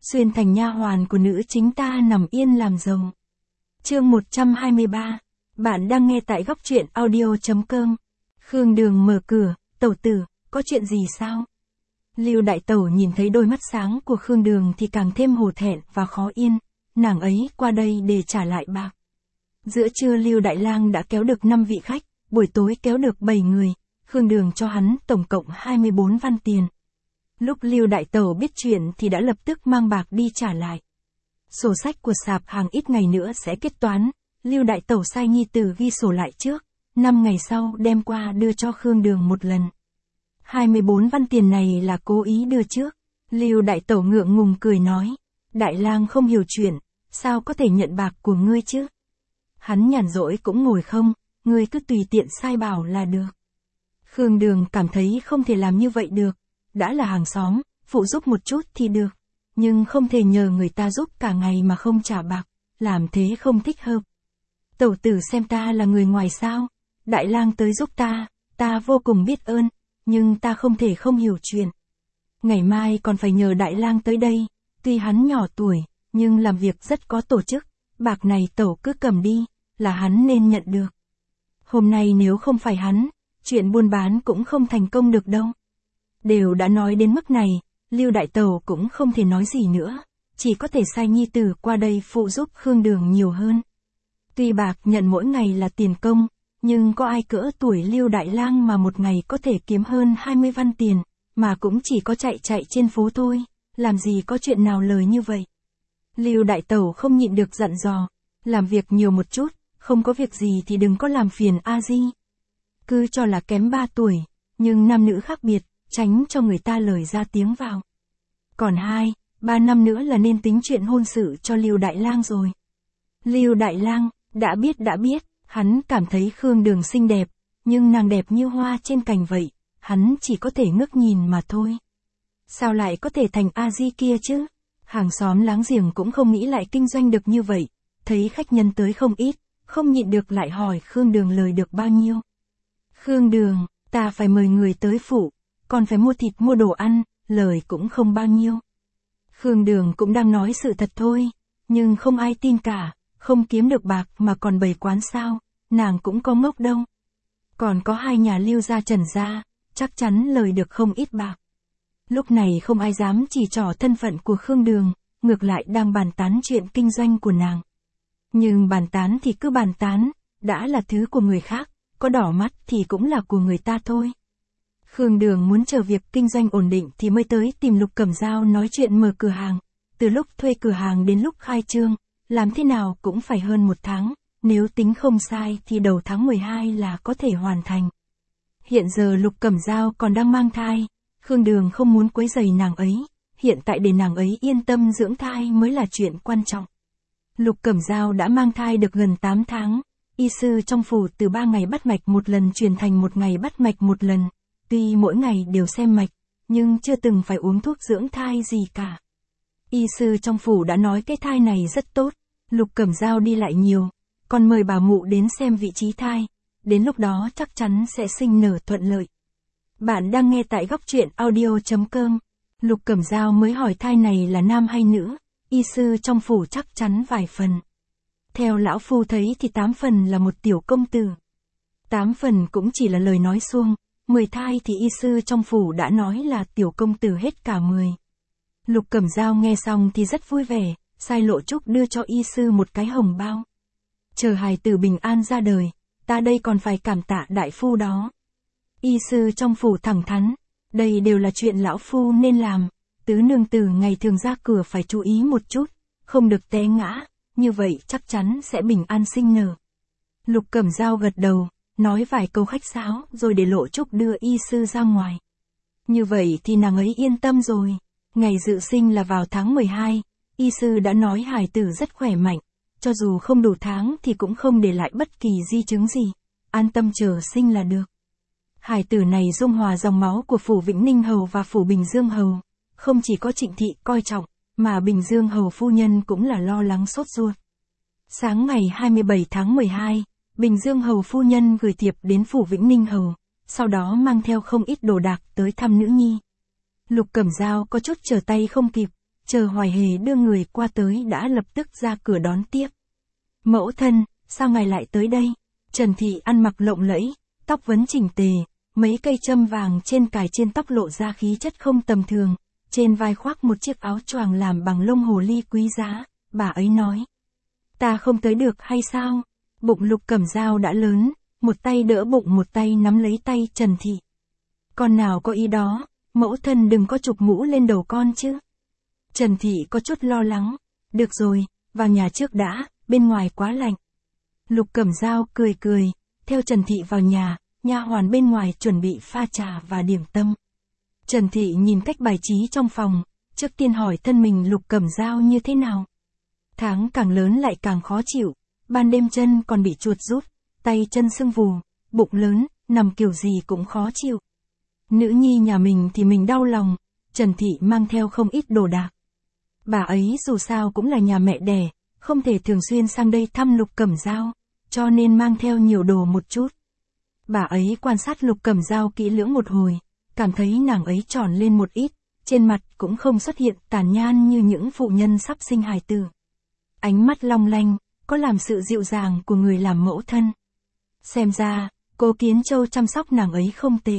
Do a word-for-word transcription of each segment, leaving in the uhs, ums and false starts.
xuyên thành nha hoàn của nữ chính ta nằm yên làm rồng. Chương một trăm hai mươi ba. Bạn đang nghe tại góc truyện audio chấm com. Khương Đường mở cửa, "Tẩu tử, có chuyện gì sao?" Lưu đại tẩu nhìn thấy đôi mắt sáng của Khương Đường thì càng thêm hổ thẹn và khó yên, nàng ấy qua đây để trả lại bạc. Giữa trưa Lưu Đại Lang đã kéo được năm vị khách, buổi tối kéo được bảy người, Khương Đường cho hắn tổng cộng hai mươi bốn văn tiền. Lúc Lưu đại tẩu biết chuyện thì đã lập tức mang bạc đi trả lại. Sổ sách của sạp hàng ít ngày nữa sẽ kết toán, Lưu đại tẩu sai nhi tử ghi sổ lại trước, năm ngày sau đem qua đưa cho Khương Đường một lần. hai mươi bốn văn tiền này là cố ý đưa trước. Lưu đại tẩu ngượng ngùng cười nói, Đại Lang không hiểu chuyện, sao có thể nhận bạc của ngươi chứ? Hắn nhàn rỗi cũng ngồi không, ngươi cứ tùy tiện sai bảo là được. Khương Đường cảm thấy không thể làm như vậy được, đã là hàng xóm, phụ giúp một chút thì được, nhưng không thể nhờ người ta giúp cả ngày mà không trả bạc, làm thế không thích hợp. Tẩu tử xem ta là người ngoài sao? Đại Lang tới giúp ta, ta vô cùng biết ơn, nhưng ta không thể không hiểu chuyện. Ngày mai còn phải nhờ Đại Lang tới đây, tuy hắn nhỏ tuổi, nhưng làm việc rất có tổ chức, bạc này tẩu cứ cầm đi, là hắn nên nhận được. Hôm nay nếu không phải hắn, chuyện buôn bán cũng không thành công được đâu. Đều đã nói đến mức này, Lưu đại tẩu cũng không thể nói gì nữa, chỉ có thể sai nhi tử qua đây phụ giúp Khương Đường nhiều hơn. Tuy bạc nhận mỗi ngày là tiền công, nhưng có ai cỡ tuổi Lưu Đại Lang mà một ngày có thể kiếm hơn hai mươi văn tiền, mà cũng chỉ có chạy chạy trên phố thôi, làm gì có chuyện nào lời như vậy. Lưu đại tẩu không nhịn được dặn dò, làm việc nhiều một chút, không có việc gì thì đừng có làm phiền a di. Cứ cho là kém ba tuổi, nhưng nam nữ khác biệt, tránh cho người ta lời ra tiếng vào. Còn hai, ba năm nữa là nên tính chuyện hôn sự cho Lưu Đại Lang rồi. Lưu Đại Lang, đã biết đã biết, hắn cảm thấy Khương Đường xinh đẹp, nhưng nàng đẹp như hoa trên cành vậy, hắn chỉ có thể ngước nhìn mà thôi. Sao lại có thể thành a di kia chứ? Hàng xóm láng giềng cũng không nghĩ lại kinh doanh được như vậy, thấy khách nhân tới không ít, không nhịn được lại hỏi Khương Đường lời được bao nhiêu. Khương Đường, ta phải mời người tới phủ, còn phải mua thịt mua đồ ăn, lời cũng không bao nhiêu. Khương Đường cũng đang nói sự thật thôi, nhưng không ai tin cả, không kiếm được bạc mà còn bày quán sao, nàng cũng có ngốc đâu. Còn có hai nhà Lưu gia Trần gia, chắc chắn lời được không ít bạc. Lúc này không ai dám chỉ trỏ thân phận của Khương Đường, ngược lại đang bàn tán chuyện kinh doanh của nàng. Nhưng bàn tán thì cứ bàn tán, đã là thứ của người khác, có đỏ mắt thì cũng là của người ta thôi. Khương Đường muốn chờ việc kinh doanh ổn định thì mới tới tìm Lục Cẩm Dao nói chuyện mở cửa hàng. Từ lúc thuê cửa hàng đến lúc khai trương, làm thế nào cũng phải hơn một tháng, nếu tính không sai thì đầu tháng mười hai là có thể hoàn thành. Hiện giờ Lục Cẩm Dao còn đang mang thai, Khương Đường không muốn quấy rầy nàng ấy, hiện tại để nàng ấy yên tâm dưỡng thai mới là chuyện quan trọng. Lục Cẩm Dao đã mang thai được gần tám tháng, y sư trong phủ từ ba ngày bắt mạch một lần chuyển thành một ngày bắt mạch một lần, tuy mỗi ngày đều xem mạch, nhưng chưa từng phải uống thuốc dưỡng thai gì cả. Y sư trong phủ đã nói cái thai này rất tốt, Lục Cẩm Dao đi lại nhiều, còn mời bà mụ đến xem vị trí thai, đến lúc đó chắc chắn sẽ sinh nở thuận lợi. Bạn đang nghe tại góc truyện audio chấm com. Lục Cẩm Dao mới hỏi thai này là nam hay nữ, y sư trong phủ chắc chắn vài phần. Theo lão phu thấy thì tám phần là một tiểu công tử. Tám phần cũng chỉ là lời nói suông, mười thai thì y sư trong phủ đã nói là tiểu công tử hết cả mười. Lục Cẩm Dao nghe xong thì rất vui vẻ, sai Lộ Trúc đưa cho y sư một cái hồng bao. Chờ hài tử bình an ra đời, ta đây còn phải cảm tạ đại phu đó. Y sư trong phủ thẳng thắn, đây đều là chuyện lão phu nên làm, tứ nương tử ngày thường ra cửa phải chú ý một chút, không được té ngã, như vậy chắc chắn sẽ bình an sinh nở. Lục Cẩm Dao gật đầu, nói vài câu khách sáo rồi để Lộ Trúc đưa y sư ra ngoài. Như vậy thì nàng ấy yên tâm rồi. Ngày dự sinh là vào tháng mười hai, y sư đã nói hài tử rất khỏe mạnh, cho dù không đủ tháng thì cũng không để lại bất kỳ di chứng gì, an tâm chờ sinh là được. Hài tử này dung hòa dòng máu của phủ Vĩnh Ninh Hầu và phủ Bình Dương Hầu, không chỉ có Trịnh thị coi trọng, mà Bình Dương Hầu phu nhân cũng là lo lắng sốt ruột. Sáng ngày hai mươi bảy tháng mười hai, Bình Dương Hầu phu nhân gửi thiệp đến phủ Vĩnh Ninh Hầu, sau đó mang theo không ít đồ đạc tới thăm nữ nhi. Lục Cẩm Dao có chút trở tay không kịp, chờ Hoài Hề đưa người qua tới đã lập tức ra cửa đón tiếp. Mẫu thân, sao ngài lại tới đây? Trần Thị ăn mặc lộng lẫy, tóc vấn chỉnh tề, mấy cây châm vàng trên cài trên tóc lộ ra khí chất không tầm thường, trên vai khoác một chiếc áo choàng làm bằng lông hồ ly quý giá, bà ấy nói. Ta không tới được hay sao? Bụng Lục Cẩm Dao đã lớn, một tay đỡ bụng một tay nắm lấy tay Trần Thị. Con nào có ý đó, mẫu thân đừng có chụp mũ lên đầu con chứ. Trần Thị có chút lo lắng, được rồi, vào nhà trước đã, bên ngoài quá lạnh. Lục Cẩm Dao cười cười, theo Trần Thị vào nhà, nha hoàn bên ngoài chuẩn bị pha trà và điểm tâm. Trần Thị nhìn cách bài trí trong phòng, trước tiên hỏi thân mình Lục Cẩm Dao như thế nào. Tháng càng lớn lại càng khó chịu, ban đêm chân còn bị chuột rút, tay chân sưng vù, bụng lớn, nằm kiểu gì cũng khó chịu. Nữ nhi nhà mình thì mình đau lòng, Trần Thị mang theo không ít đồ đạc. Bà ấy dù sao cũng là nhà mẹ đẻ, không thể thường xuyên sang đây thăm Lục Cẩm Dao, cho nên mang theo nhiều đồ một chút. Bà ấy quan sát Lục Cẩm Dao kỹ lưỡng một hồi, cảm thấy nàng ấy tròn lên một ít, trên mặt cũng không xuất hiện tàn nhan như những phụ nhân sắp sinh hài tử. Ánh mắt long lanh, có làm sự dịu dàng của người làm mẫu thân. Xem ra, Cố Kiến Châu chăm sóc nàng ấy không tệ.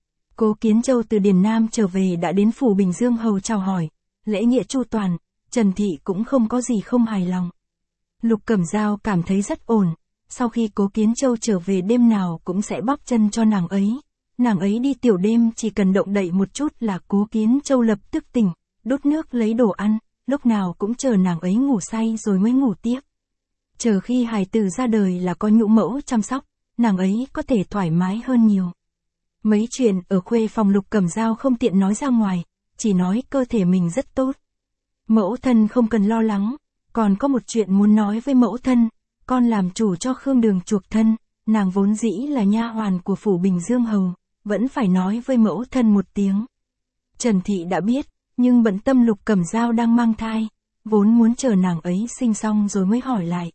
Cố Kiến Châu từ Điền Nam trở về đã đến phủ Bình Dương hầu chào hỏi, lễ nghĩa chu toàn, Trần Thị cũng không có gì không hài lòng. Lục Cẩm Dao cảm thấy rất ổn, sau khi Cố Kiến Châu trở về đêm nào cũng sẽ bóp chân cho nàng ấy. Nàng ấy đi tiểu đêm chỉ cần động đậy một chút là Cố Kiến Châu lập tức tỉnh, đốt nước lấy đồ ăn, lúc nào cũng chờ nàng ấy ngủ say rồi mới ngủ tiếp. Chờ khi hài tử ra đời là có nhũ mẫu chăm sóc, nàng ấy có thể thoải mái hơn nhiều. Mấy chuyện ở khuê phòng Lục Cẩm Dao không tiện nói ra ngoài, chỉ nói cơ thể mình rất tốt. Mẫu thân không cần lo lắng, còn có một chuyện muốn nói với mẫu thân, con làm chủ cho Khương Đường chuộc thân, nàng vốn dĩ là nha hoàn của phủ Bình Dương hầu, vẫn phải nói với mẫu thân một tiếng. Trần Thị đã biết, nhưng bận tâm Lục Cẩm Dao đang mang thai, vốn muốn chờ nàng ấy sinh xong rồi mới hỏi lại.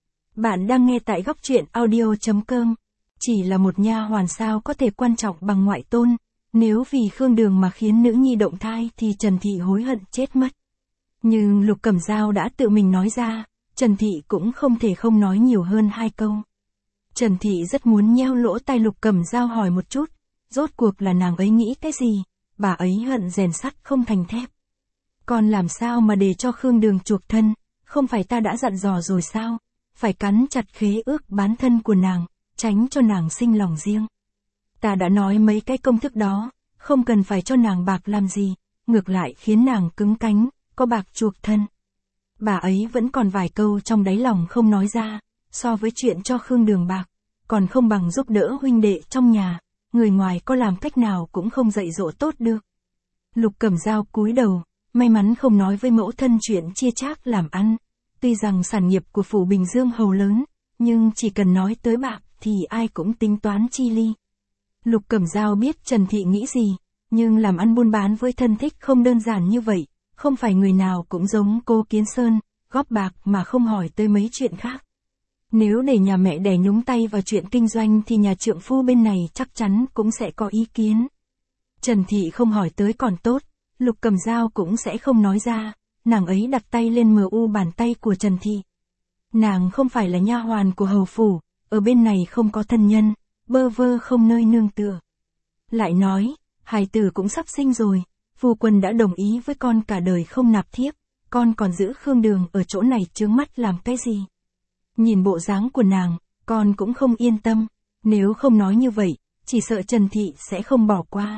Bạn đang nghe tại góc truyện audio chấm com. Chỉ là một nha hoàn sao có thể quan trọng bằng ngoại tôn, nếu vì Khương Đường mà khiến nữ nhi động thai thì Trần Thị hối hận chết mất. Nhưng Lục Cẩm Dao đã tự mình nói ra, Trần Thị cũng không thể không nói nhiều hơn hai câu. Trần Thị rất muốn nheo lỗ tai Lục Cẩm Dao hỏi một chút, rốt cuộc là nàng ấy nghĩ cái gì, bà ấy hận rèn sắt không thành thép. Còn làm sao mà để cho Khương Đường chuộc thân, không phải ta đã dặn dò rồi sao, phải cắn chặt khế ước bán thân của nàng, tránh cho nàng sinh lòng riêng. Ta đã nói mấy cái công thức đó, không cần phải cho nàng bạc làm gì, ngược lại khiến nàng cứng cánh, có bạc chuộc thân. Bà ấy vẫn còn vài câu trong đáy lòng không nói ra, so với chuyện cho Khương Đường bạc, còn không bằng giúp đỡ huynh đệ trong nhà, người ngoài có làm cách nào cũng không dạy dỗ tốt được. Lục Cẩm Dao cúi đầu, may mắn không nói với mẫu thân chuyện chia chác làm ăn, tuy rằng sản nghiệp của phủ Bình Dương hầu lớn, nhưng chỉ cần nói tới bạc thì ai cũng tính toán chi ly. Lục Cẩm Dao biết Trần Thị nghĩ gì, nhưng làm ăn buôn bán với thân thích không đơn giản như vậy, không phải người nào cũng giống Cố Kiến Sơn, góp bạc mà không hỏi tới mấy chuyện khác. Nếu để nhà mẹ đẻ nhúng tay vào chuyện kinh doanh thì nhà trượng phu bên này chắc chắn cũng sẽ có ý kiến. Trần Thị không hỏi tới còn tốt, Lục Cẩm Dao cũng sẽ không nói ra, nàng ấy đặt tay lên mờ u bàn tay của Trần Thị. Nàng không phải là nha hoàn của hầu phủ, ở bên này không có thân nhân, bơ vơ không nơi nương tựa. Lại nói, hài tử cũng sắp sinh rồi, phu quân đã đồng ý với con cả đời không nạp thiếp, con còn giữ Khương Đường ở chỗ này chướng mắt làm cái gì? Nhìn bộ dáng của nàng, con cũng không yên tâm, nếu không nói như vậy, chỉ sợ Trần Thị sẽ không bỏ qua.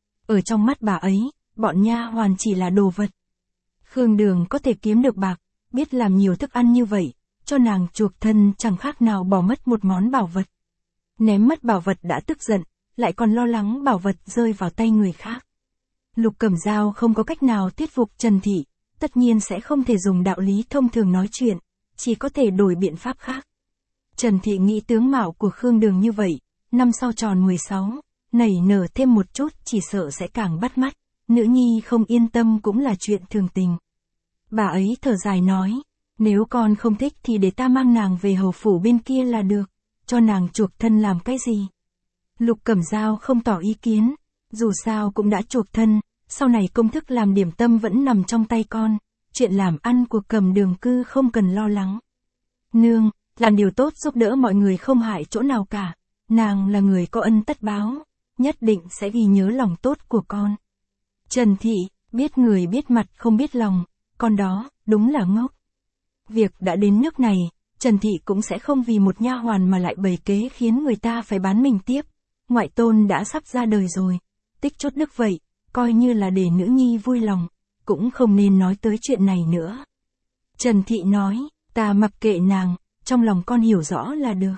Ở trong mắt bà ấy, bọn nha hoàn chỉ là đồ vật. Khương Đường có thể kiếm được bạc, biết làm nhiều thức ăn như vậy, cho nàng chuộc thân chẳng khác nào bỏ mất một món bảo vật. Ném mất bảo vật đã tức giận, lại còn lo lắng bảo vật rơi vào tay người khác. Lục Cẩm Dao không có cách nào thuyết phục Trần Thị, tất nhiên sẽ không thể dùng đạo lý thông thường nói chuyện, chỉ có thể đổi biện pháp khác. Trần Thị nghĩ tướng mạo của Khương Đường như vậy, năm sau tròn mười sáu, nảy nở thêm một chút chỉ sợ sẽ càng bắt mắt, nữ nhi không yên tâm cũng là chuyện thường tình. Bà ấy thở dài nói, nếu con không thích thì để ta mang nàng về hầu phủ bên kia là được, cho nàng chuộc thân làm cái gì. Lục Cẩm Dao không tỏ ý kiến, dù sao cũng đã chuộc thân, sau này công thức làm điểm tâm vẫn nằm trong tay con, chuyện làm ăn của Cầm Đường Cư không cần lo lắng. Nương, làm điều tốt giúp đỡ mọi người không hại chỗ nào cả, nàng là người có ân tất báo, nhất định sẽ ghi nhớ lòng tốt của con. Trần Thị, biết người biết mặt không biết lòng, con đó, đúng là ngốc. Việc đã đến nước này, Trần Thị cũng sẽ không vì một nha hoàn mà lại bày kế khiến người ta phải bán mình tiếp. Ngoại tôn đã sắp ra đời rồi, tích chút đức vậy, coi như là để nữ nhi vui lòng, cũng không nên nói tới chuyện này nữa. Trần Thị nói, ta mặc kệ nàng, trong lòng con hiểu rõ là được.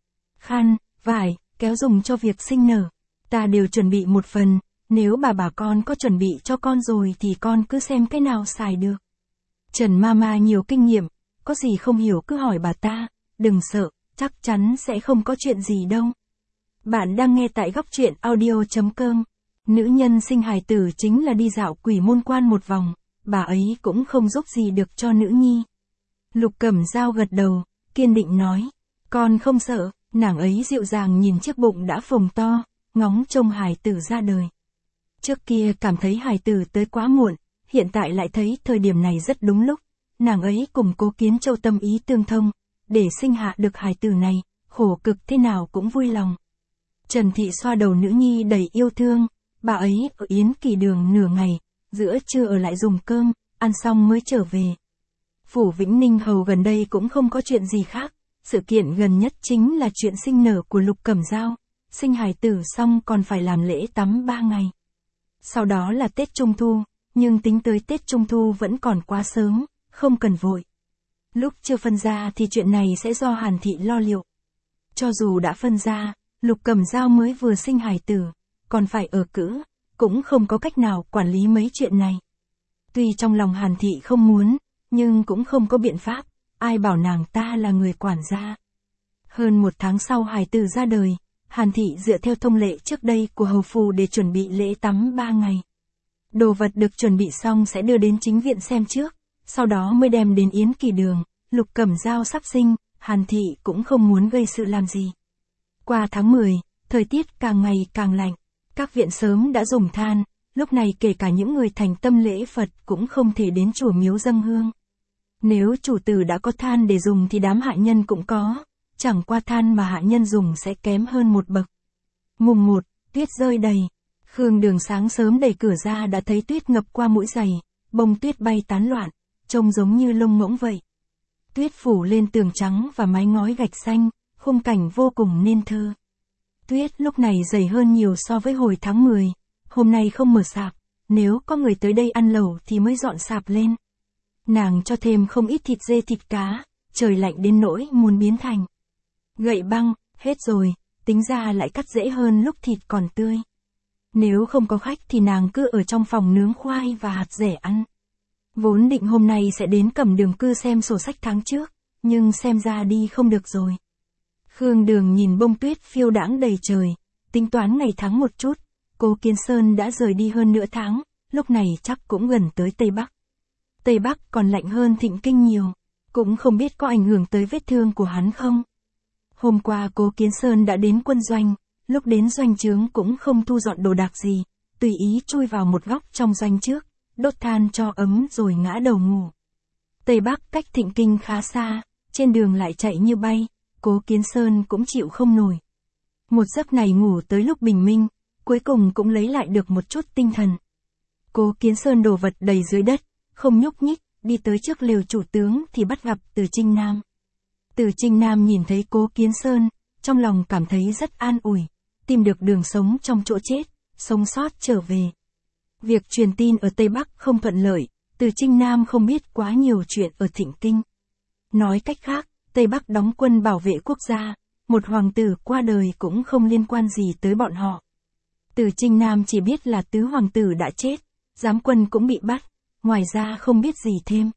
Khăn, vải, kéo dùng cho việc sinh nở, ta đều chuẩn bị một phần, nếu bà bà con có chuẩn bị cho con rồi thì con cứ xem cái nào xài được. Trần Mama nhiều kinh nghiệm, có gì không hiểu cứ hỏi bà ta, đừng sợ, chắc chắn sẽ không có chuyện gì đâu. Bạn đang nghe tại góc truyện audio chấm com. Nữ nhân sinh hài tử chính là đi dạo quỷ môn quan một vòng, bà ấy cũng không giúp gì được cho nữ nhi. Lục Cẩm Dao gật đầu, kiên định nói, con không sợ, nàng ấy dịu dàng nhìn chiếc bụng đã phồng to, ngóng trông hài tử ra đời. Trước kia cảm thấy hài tử tới quá muộn, hiện tại lại thấy thời điểm này rất đúng lúc, nàng ấy cùng Cố Kiến Châu tâm ý tương thông, để sinh hạ được hài tử này, khổ cực thế nào cũng vui lòng. Trần Thị xoa đầu nữ nhi đầy yêu thương, bà ấy ở Yến Kỳ Đường nửa ngày, giữa trưa ở lại dùng cơm, ăn xong mới trở về. Phủ Vĩnh Ninh Hầu gần đây cũng không có chuyện gì khác, sự kiện gần nhất chính là chuyện sinh nở của Lục Cẩm Dao, sinh hài tử xong còn phải làm lễ tắm ba ngày. Sau đó là Tết Trung Thu, nhưng tính tới Tết Trung Thu vẫn còn quá sớm, không cần vội. Lúc chưa phân ra thì chuyện này sẽ do Hàn Thị lo liệu. Cho dù đã phân ra, Lục Cẩm Dao mới vừa sinh hài tử, còn phải ở cữ, cũng không có cách nào quản lý mấy chuyện này. Tuy trong lòng Hàn Thị không muốn, nhưng cũng không có biện pháp, ai bảo nàng ta là người quản gia. Hơn một tháng sau hài tử ra đời, Hàn Thị dựa theo thông lệ trước đây của hầu phủ để chuẩn bị lễ tắm ba ngày. Đồ vật được chuẩn bị xong sẽ đưa đến chính viện xem trước, sau đó mới đem đến Yến Kỳ Đường. Lục Cẩm Dao sắp sinh, Hàn Thị cũng không muốn gây sự làm gì. Qua tháng mười, thời tiết càng ngày càng lạnh, các viện sớm đã dùng than, lúc này kể cả những người thành tâm lễ Phật cũng không thể đến chùa miếu dâng hương. Nếu chủ tử đã có than để dùng thì đám hạ nhân cũng có, chẳng qua than mà hạ nhân dùng sẽ kém hơn một bậc. Mùng một, tuyết rơi đầy. Khương Đường sáng sớm đẩy cửa ra đã thấy tuyết ngập qua mũi giày, bông tuyết bay tán loạn, trông giống như lông ngỗng vậy. Tuyết phủ lên tường trắng và mái ngói gạch xanh, khung cảnh vô cùng nên thơ. Tuyết lúc này dày hơn nhiều so với hồi tháng mười, hôm nay không mở sạp, nếu có người tới đây ăn lẩu thì mới dọn sạp lên. Nàng cho thêm không ít thịt dê thịt cá, trời lạnh đến nỗi muốn biến thành gậy băng, hết rồi, tính ra lại cắt dễ hơn lúc thịt còn tươi. Nếu không có khách thì nàng cứ ở trong phòng nướng khoai và hạt dẻ ăn. Vốn định hôm nay sẽ đến Cẩm Đường Cư xem sổ sách tháng trước, nhưng xem ra đi không được rồi. Khương Đường nhìn bông tuyết phiêu đãng đầy trời, tính toán ngày tháng một chút, Cố Kiến Sơn đã rời đi hơn nửa tháng, lúc này chắc cũng gần tới Tây Bắc. Tây Bắc còn lạnh hơn Thịnh Kinh nhiều, cũng không biết có ảnh hưởng tới vết thương của hắn không. Hôm qua Cố Kiến Sơn đã đến quân doanh, lúc đến doanh trướng cũng không thu dọn đồ đạc gì, tùy ý chui vào một góc trong doanh trước, đốt than cho ấm rồi ngã đầu ngủ. Tây Bắc cách Thịnh Kinh khá xa, trên đường lại chạy như bay, Cố Kiến Sơn cũng chịu không nổi. Một giấc này ngủ tới lúc bình minh, cuối cùng cũng lấy lại được một chút tinh thần. Cố Kiến Sơn đồ vật đầy dưới đất, không nhúc nhích, đi tới trước lều chủ tướng thì bắt gặp Từ Trinh Nam. Từ Trinh Nam nhìn thấy Cố Kiến Sơn, trong lòng cảm thấy rất an ủi, tìm được đường sống trong chỗ chết, sống sót trở về. Việc truyền tin ở Tây Bắc không thuận lợi, Từ Trinh Nam không biết quá nhiều chuyện ở Thịnh Kinh. Nói cách khác, Tây Bắc đóng quân bảo vệ quốc gia, một hoàng tử qua đời cũng không liên quan gì tới bọn họ. Từ Trinh Nam chỉ biết là tứ hoàng tử đã chết, giám quân cũng bị bắt, ngoài ra không biết gì thêm.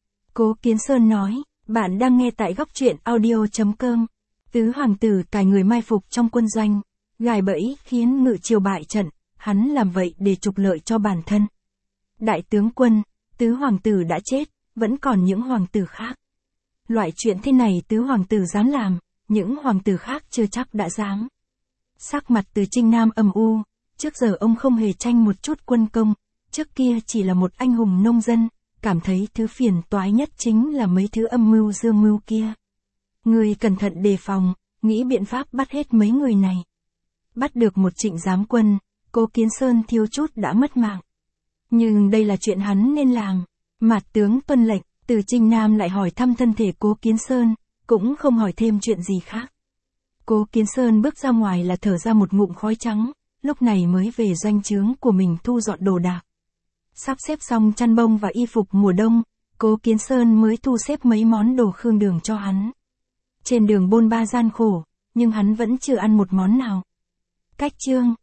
Cố Kiến Sơn nói, bạn đang nghe tại góc truyện audio chấm com. Tứ hoàng tử cài người mai phục trong quân doanh, gài bẫy khiến Ngự Triều bại trận, hắn làm vậy để trục lợi cho bản thân. Đại tướng quân, tứ hoàng tử đã chết, vẫn còn những hoàng tử khác. Loại chuyện thế này tứ hoàng tử dám làm, những hoàng tử khác chưa chắc đã dám. Sắc mặt Từ Trinh Nam âm u, trước giờ ông không hề tranh một chút quân công, trước kia chỉ là một anh hùng nông dân, cảm thấy thứ phiền toái nhất chính là mấy thứ âm mưu dương mưu kia. Ngươi cẩn thận đề phòng, nghĩ biện pháp bắt hết mấy người này. Bắt được một Trịnh giám quân, Cố Kiến Sơn thiếu chút đã mất mạng. Nhưng đây là chuyện hắn nên làm. Mạt tướng tuân lệnh, Từ Trinh Nam lại hỏi thăm thân thể Cố Kiến Sơn, cũng không hỏi thêm chuyện gì khác. Cố Kiến Sơn bước ra ngoài là thở ra một ngụm khói trắng, lúc này mới về doanh trướng của mình thu dọn đồ đạc. Sắp xếp xong chăn bông và y phục mùa đông, Cố Kiến Sơn mới thu xếp mấy món đồ Khương Đường cho hắn. Trên đường bôn ba gian khổ, nhưng hắn vẫn chưa ăn một món nào. Cách chương